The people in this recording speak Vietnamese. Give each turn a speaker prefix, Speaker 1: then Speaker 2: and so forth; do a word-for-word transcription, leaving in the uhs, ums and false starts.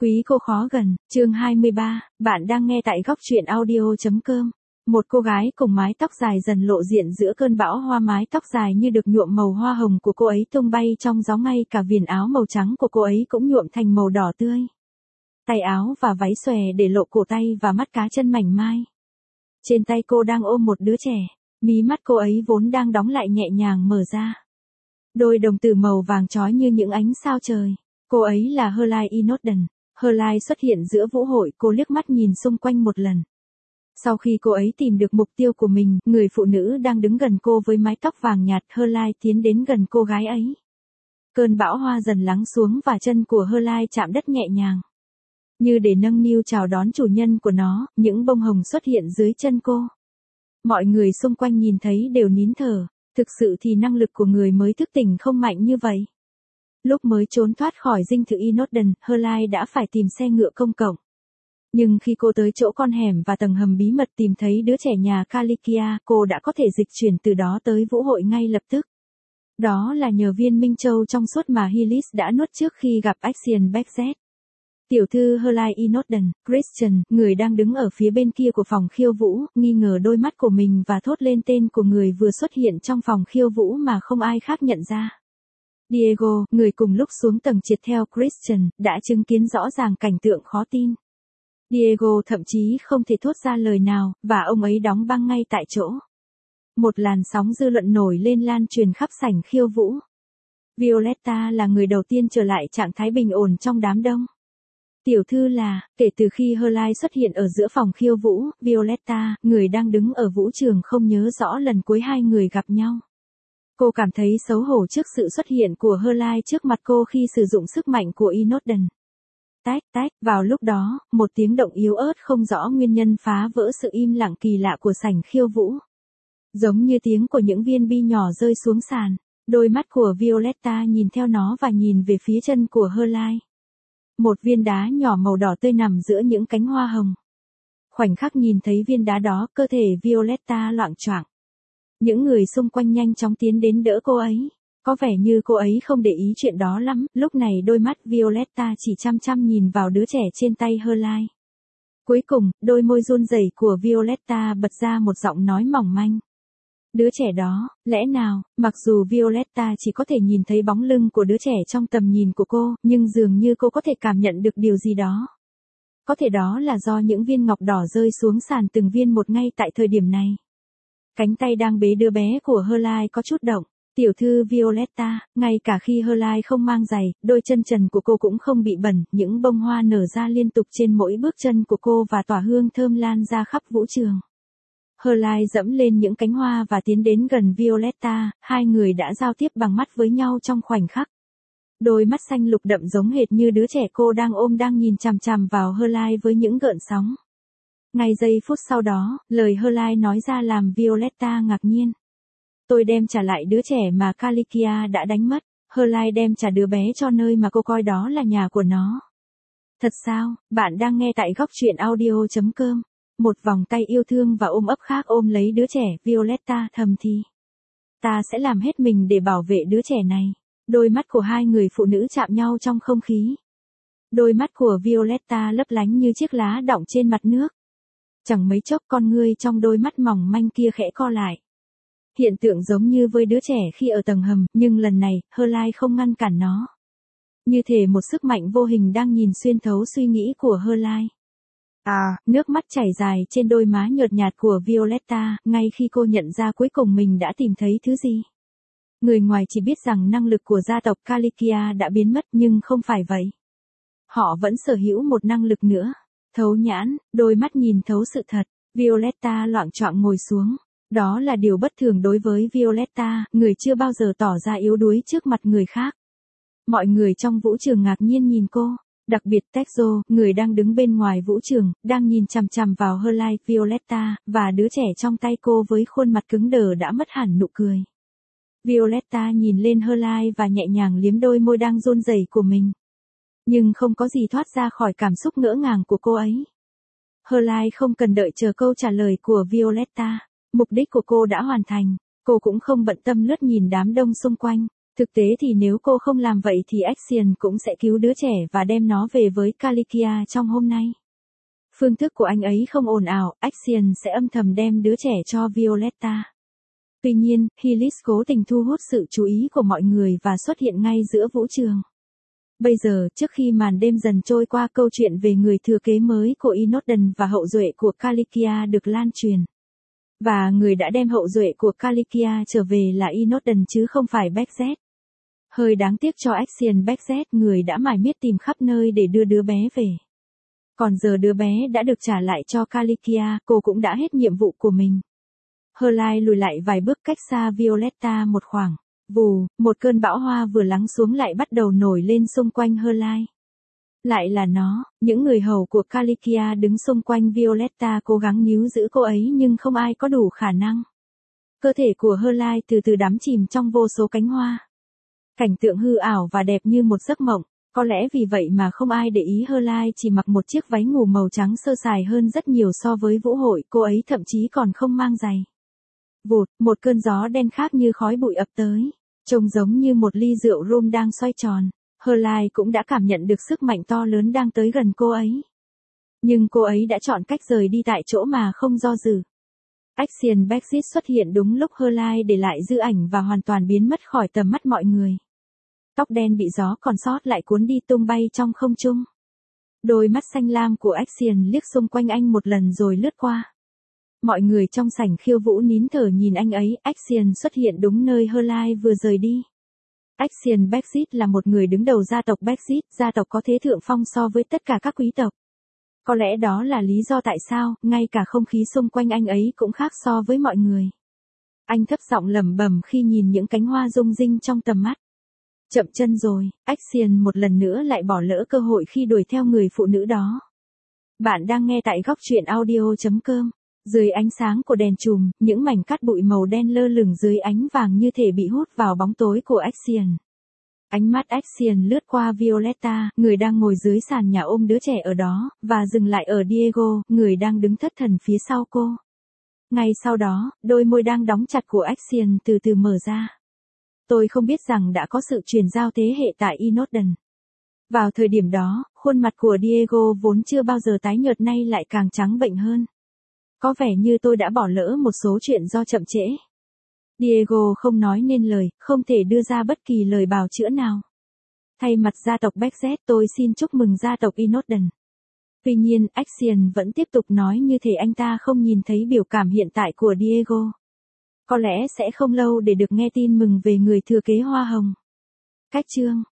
Speaker 1: Quý cô khó gần, chương hai mươi ba, bạn đang nghe tại góc truyện audio.com. Một cô gái cùng mái tóc dài dần lộ diện giữa cơn bão hoa, mái tóc dài như được nhuộm màu hoa hồng của cô ấy tung bay trong gió, ngay cả viền áo màu trắng của cô ấy cũng nhuộm thành màu đỏ tươi. Tay áo và váy xòe để lộ cổ tay và mắt cá chân mảnh mai. Trên tay cô đang ôm một đứa trẻ, mí mắt cô ấy vốn đang đóng lại nhẹ nhàng mở ra. Đôi đồng tử màu vàng chói như những ánh sao trời. Cô ấy là Herlihy Inodden. Herlihy xuất hiện giữa vũ hội, cô liếc mắt nhìn xung quanh một lần. Sau khi cô ấy tìm được mục tiêu của mình, người phụ nữ đang đứng gần cô với mái tóc vàng nhạt, Herlihy tiến đến gần cô gái ấy. Cơn bão hoa dần lắng xuống và chân của Herlihy chạm đất nhẹ nhàng. Như để nâng niu chào đón chủ nhân của nó, những bông hồng xuất hiện dưới chân cô. Mọi người xung quanh nhìn thấy đều nín thở, thực sự thì năng lực của người mới thức tỉnh không mạnh như vậy. Lúc mới trốn thoát khỏi dinh thự Inodden, Herlihy đã phải tìm xe ngựa công cộng. Nhưng khi cô tới chỗ con hẻm và tầng hầm bí mật tìm thấy đứa trẻ nhà Kalikia, cô đã có thể dịch chuyển từ đó tới vũ hội ngay lập tức. Đó là nhờ viên Minh Châu trong suốt mà Hylis đã nuốt trước khi gặp Axion Beckzet. Tiểu thư Herlihy Inodden, Christian, người đang đứng ở phía bên kia của phòng khiêu vũ, nghi ngờ đôi mắt của mình và thốt lên tên của người vừa xuất hiện trong phòng khiêu vũ mà không ai khác nhận ra. Diego, người cùng lúc xuống tầng trệt theo Christian, đã chứng kiến rõ ràng cảnh tượng khó tin. Diego thậm chí không thể thốt ra lời nào, và ông ấy đóng băng ngay tại chỗ. Một làn sóng dư luận nổi lên lan truyền khắp sảnh khiêu vũ. Violetta là người đầu tiên trở lại trạng thái bình ổn trong đám đông. Tiểu thư là, kể từ khi Herlihy xuất hiện ở giữa phòng khiêu vũ, Violetta, người đang đứng ở vũ trường không nhớ rõ lần cuối hai người gặp nhau. Cô cảm thấy xấu hổ trước sự xuất hiện của Herlihy trước mặt cô khi sử dụng sức mạnh của Inodden. Tách, tách, vào lúc đó, một tiếng động yếu ớt không rõ nguyên nhân phá vỡ sự im lặng kỳ lạ của sảnh khiêu vũ. Giống như tiếng của những viên bi nhỏ rơi xuống sàn, đôi mắt của Violetta nhìn theo nó và nhìn về phía chân của Herlihy. Một viên đá nhỏ màu đỏ tươi nằm giữa những cánh hoa hồng. Khoảnh khắc nhìn thấy viên đá đó, cơ thể Violetta loạng choạng. Những người xung quanh nhanh chóng tiến đến đỡ cô ấy. Có vẻ như cô ấy không để ý chuyện đó lắm, lúc này đôi mắt Violetta chỉ chăm chăm nhìn vào đứa trẻ trên tay Herlihy. Cuối cùng, đôi môi run rẩy của Violetta bật ra một giọng nói mỏng manh. Đứa trẻ đó, lẽ nào, mặc dù Violetta chỉ có thể nhìn thấy bóng lưng của đứa trẻ trong tầm nhìn của cô, nhưng dường như cô có thể cảm nhận được điều gì đó. Có thể đó là do những viên ngọc đỏ rơi xuống sàn từng viên một ngay tại thời điểm này. Cánh tay đang bế đứa bé của Herlihy có chút động. Tiểu thư Violetta, ngay cả khi Herlihy không mang giày, đôi chân trần của cô cũng không bị bẩn, những bông hoa nở ra liên tục trên mỗi bước chân của cô và tỏa hương thơm lan ra khắp vũ trường. Herlihy dẫm lên những cánh hoa và tiến đến gần Violetta, hai người đã giao tiếp bằng mắt với nhau trong khoảnh khắc. Đôi mắt xanh lục đậm giống hệt như đứa trẻ cô đang ôm đang nhìn chằm chằm vào Herlihy với những gợn sóng. Ngay giây phút sau đó, lời Herlihy nói ra làm Violetta ngạc nhiên. Tôi đem trả lại đứa trẻ mà Kalikia đã đánh mất. Herlihy đem trả đứa bé cho nơi mà cô coi đó là nhà của nó. Thật sao, bạn đang nghe tại góc truyện audio.com. Một vòng tay yêu thương và ôm ấp khác ôm lấy đứa trẻ, Violetta thầm thì. Ta sẽ làm hết mình để bảo vệ đứa trẻ này. Đôi mắt của hai người phụ nữ chạm nhau trong không khí. Đôi mắt của Violetta lấp lánh như chiếc lá đọng trên mặt nước. Chẳng mấy chốc con ngươi trong đôi mắt mỏng manh kia khẽ co lại. Hiện tượng giống như với đứa trẻ khi ở tầng hầm, nhưng lần này, Herlihy không ngăn cản nó. Như thể một sức mạnh vô hình đang nhìn xuyên thấu suy nghĩ của Herlihy. À, nước mắt chảy dài trên đôi má nhợt nhạt của Violetta, ngay khi cô nhận ra cuối cùng mình đã tìm thấy thứ gì. Người ngoài chỉ biết rằng năng lực của gia tộc Kalikia đã biến mất nhưng không phải vậy. Họ vẫn sở hữu một năng lực nữa. Thấu nhãn, đôi mắt nhìn thấu sự thật. Violetta loạng choạng ngồi xuống. Đó là điều bất thường đối với Violetta, người chưa bao giờ tỏ ra yếu đuối trước mặt người khác. Mọi người trong vũ trường ngạc nhiên nhìn cô, đặc biệt Texo, người đang đứng bên ngoài vũ trường, đang nhìn chằm chằm vào Herlihy. Violetta, và đứa trẻ trong tay cô với khuôn mặt cứng đờ đã mất hẳn nụ cười. Violetta nhìn lên Herlihy và nhẹ nhàng liếm đôi môi đang run rẩy của mình. Nhưng không có gì thoát ra khỏi cảm xúc ngỡ ngàng của cô ấy. Herlihy không cần đợi chờ câu trả lời của Violetta. Mục đích của cô đã hoàn thành, cô cũng không bận tâm lướt nhìn đám đông xung quanh. Thực tế thì nếu cô không làm vậy thì Axion cũng sẽ cứu đứa trẻ và đem nó về với Calicia trong hôm nay. Phương thức của anh ấy không ồn ào, Axion sẽ âm thầm đem đứa trẻ cho Violetta. Tuy nhiên, Hylis cố tình thu hút sự chú ý của mọi người và xuất hiện ngay giữa vũ trường. Bây giờ, trước khi màn đêm dần trôi qua, câu chuyện về người thừa kế mới của Inodden và hậu duệ của Calicia được lan truyền. Và người đã đem hậu duệ của Calicia trở về là Inodden chứ không phải Beckzet. Hơi đáng tiếc cho Axion Beckzet, người đã mải miết tìm khắp nơi để đưa đứa bé về. Còn giờ đứa bé đã được trả lại cho Calicia, cô cũng đã hết nhiệm vụ của mình. Herline lùi lại vài bước cách xa Violetta một khoảng. Vù, một cơn bão hoa vừa lắng xuống lại bắt đầu nổi lên xung quanh Herline. Lại là nó, những người hầu của Calicia đứng xung quanh Violetta cố gắng níu giữ cô ấy nhưng không ai có đủ khả năng. Cơ thể của Herline từ từ đắm chìm trong vô số cánh hoa. Cảnh tượng hư ảo và đẹp như một giấc mộng. Có lẽ vì vậy mà không ai để ý Herline chỉ mặc một chiếc váy ngủ màu trắng sơ sài hơn rất nhiều so với vũ hội, cô ấy thậm chí còn không mang giày. Vụt, một cơn gió đen khác như khói bụi ập tới, trông giống như một ly rượu rum đang xoay tròn. Herline cũng đã cảm nhận được sức mạnh to lớn đang tới gần cô ấy. Nhưng cô ấy đã chọn cách rời đi tại chỗ mà không do dự. Axion Beckzet xuất hiện đúng lúc Herline để lại dư ảnh và hoàn toàn biến mất khỏi tầm mắt mọi người. Tóc đen bị gió còn sót lại cuốn đi tung bay trong không trung. Đôi mắt xanh lam của Axion liếc xung quanh anh một lần rồi lướt qua. Mọi người trong sảnh khiêu vũ nín thở nhìn anh ấy. Axion xuất hiện đúng nơi Herline vừa rời đi. Axion Beckzet là một người đứng đầu gia tộc Beckzet, gia tộc có thế thượng phong so với tất cả các quý tộc. Có lẽ đó là lý do tại sao, ngay cả không khí xung quanh anh ấy cũng khác so với mọi người. Anh thấp giọng lẩm bẩm khi nhìn những cánh hoa rung rinh trong tầm mắt. Chậm chân rồi, Axion một lần nữa lại bỏ lỡ cơ hội khi đuổi theo người phụ nữ đó. Bạn đang nghe tại góc truyện audio chấm com. Dưới ánh sáng của đèn chùm, những mảnh cát bụi màu đen lơ lửng dưới ánh vàng như thể bị hút vào bóng tối của Axion. Ánh mắt Axion lướt qua Violetta, người đang ngồi dưới sàn nhà ôm đứa trẻ ở đó, và dừng lại ở Diego, người đang đứng thất thần phía sau cô. Ngay sau đó, đôi môi đang đóng chặt của Axion từ từ mở ra. Tôi không biết rằng đã có sự truyền giao thế hệ tại Inodden. Vào thời điểm đó, khuôn mặt của Diego vốn chưa bao giờ tái nhợt nay lại càng trắng bệnh hơn. Có vẻ như tôi đã bỏ lỡ một số chuyện do chậm trễ. Diego không nói nên lời, không thể đưa ra bất kỳ lời bào chữa nào. Thay mặt gia tộc Beckzet, tôi xin chúc mừng gia tộc Inodden. Tuy nhiên, Axion vẫn tiếp tục nói như thể anh ta không nhìn thấy biểu cảm hiện tại của Diego. Có lẽ sẽ không lâu để được nghe tin mừng về người thừa kế hoa hồng. Cách chương